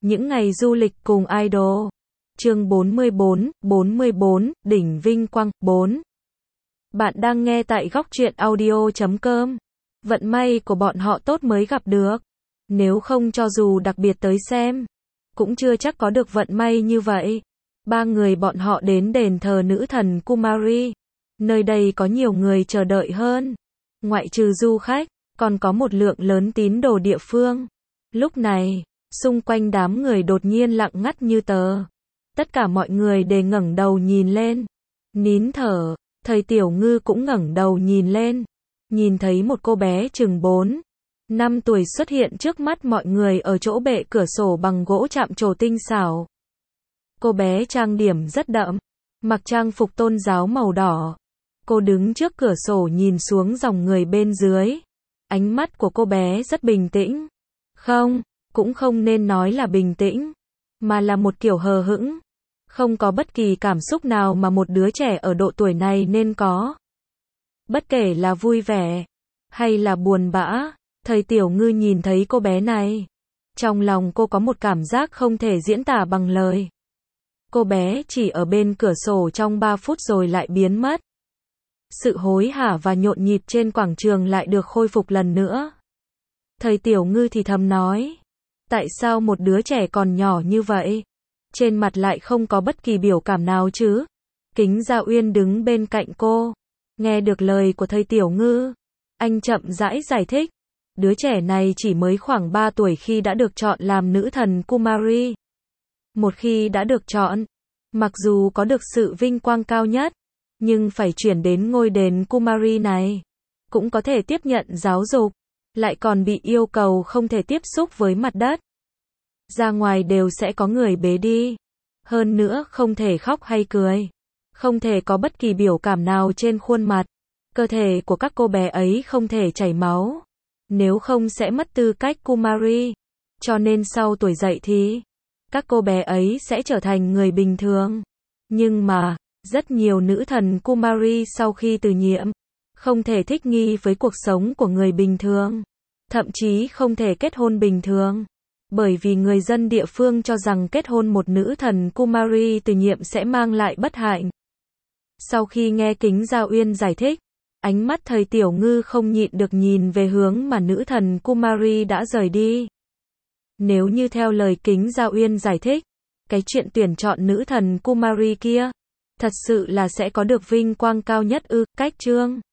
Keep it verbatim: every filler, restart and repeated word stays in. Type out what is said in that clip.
Những ngày du lịch cùng idol. Chương bốn mươi bốn, bốn mươi bốn, đỉnh vinh quang, bốn. Bạn đang nghe tại góc truyện audio chấm com. Vận may của bọn họ tốt mới gặp được. Nếu không cho dù đặc biệt tới xem, cũng chưa chắc có được vận may như vậy. Ba người bọn họ đến đền thờ nữ thần Kumari. Nơi đây có nhiều người chờ đợi hơn. Ngoại trừ du khách, còn có một lượng lớn tín đồ địa phương. Lúc này, xung quanh đám người đột nhiên lặng ngắt như tờ. Tất cả mọi người đều ngẩng đầu nhìn lên. Nín thở, thầy Tiểu Ngư cũng ngẩng đầu nhìn lên. Nhìn thấy một cô bé chừng bốn, năm tuổi xuất hiện trước mắt mọi người ở chỗ bệ cửa sổ bằng gỗ chạm trổ tinh xảo. Cô bé trang điểm rất đậm, mặc trang phục tôn giáo màu đỏ. Cô đứng trước cửa sổ nhìn xuống dòng người bên dưới. Ánh mắt của cô bé rất bình tĩnh. Không, cũng không nên nói là bình tĩnh, mà là một kiểu hờ hững. Không có bất kỳ cảm xúc nào mà một đứa trẻ ở độ tuổi này nên có. Bất kể là vui vẻ, hay là buồn bã, thầy Tiểu Ngư nhìn thấy cô bé này. Trong lòng cô có một cảm giác không thể diễn tả bằng lời. Cô bé chỉ ở bên cửa sổ trong ba phút rồi lại biến mất. Sự hối hả và nhộn nhịp trên quảng trường lại được khôi phục lần nữa. Thầy Tiểu Ngư thì thầm nói, tại sao một đứa trẻ còn nhỏ như vậy, trên mặt lại không có bất kỳ biểu cảm nào chứ? Kính Gia Uyên đứng bên cạnh cô, nghe được lời của thầy Tiểu Ngư, anh chậm rãi giải thích, đứa trẻ này chỉ mới khoảng ba tuổi khi đã được chọn làm nữ thần Kumari. Một khi đã được chọn, mặc dù có được sự vinh quang cao nhất, nhưng phải chuyển đến ngôi đền Kumari này, cũng có thể tiếp nhận giáo dục, lại còn bị yêu cầu không thể tiếp xúc với mặt đất. Ra ngoài đều sẽ có người bế đi. Hơn nữa không thể khóc hay cười. Không thể có bất kỳ biểu cảm nào trên khuôn mặt. Cơ thể của các cô bé ấy không thể chảy máu. Nếu không sẽ mất tư cách Kumari. Cho nên sau tuổi dậy thì, các cô bé ấy sẽ trở thành người bình thường. Nhưng mà, rất nhiều nữ thần Kumari sau khi từ nhiệm, không thể thích nghi với cuộc sống của người bình thường. Thậm chí không thể kết hôn bình thường. Bởi vì người dân địa phương cho rằng kết hôn một nữ thần Kumari từ nhiệm sẽ mang lại bất hạnh. Sau khi nghe Kính Gia Uyên giải thích, ánh mắt thầy Tiểu Ngư không nhịn được nhìn về hướng mà nữ thần Kumari đã rời đi. Nếu như theo lời Kính Gia Uyên giải thích, cái chuyện tuyển chọn nữ thần Kumari kia, thật sự là sẽ có được vinh quang cao nhất ư? Cách chương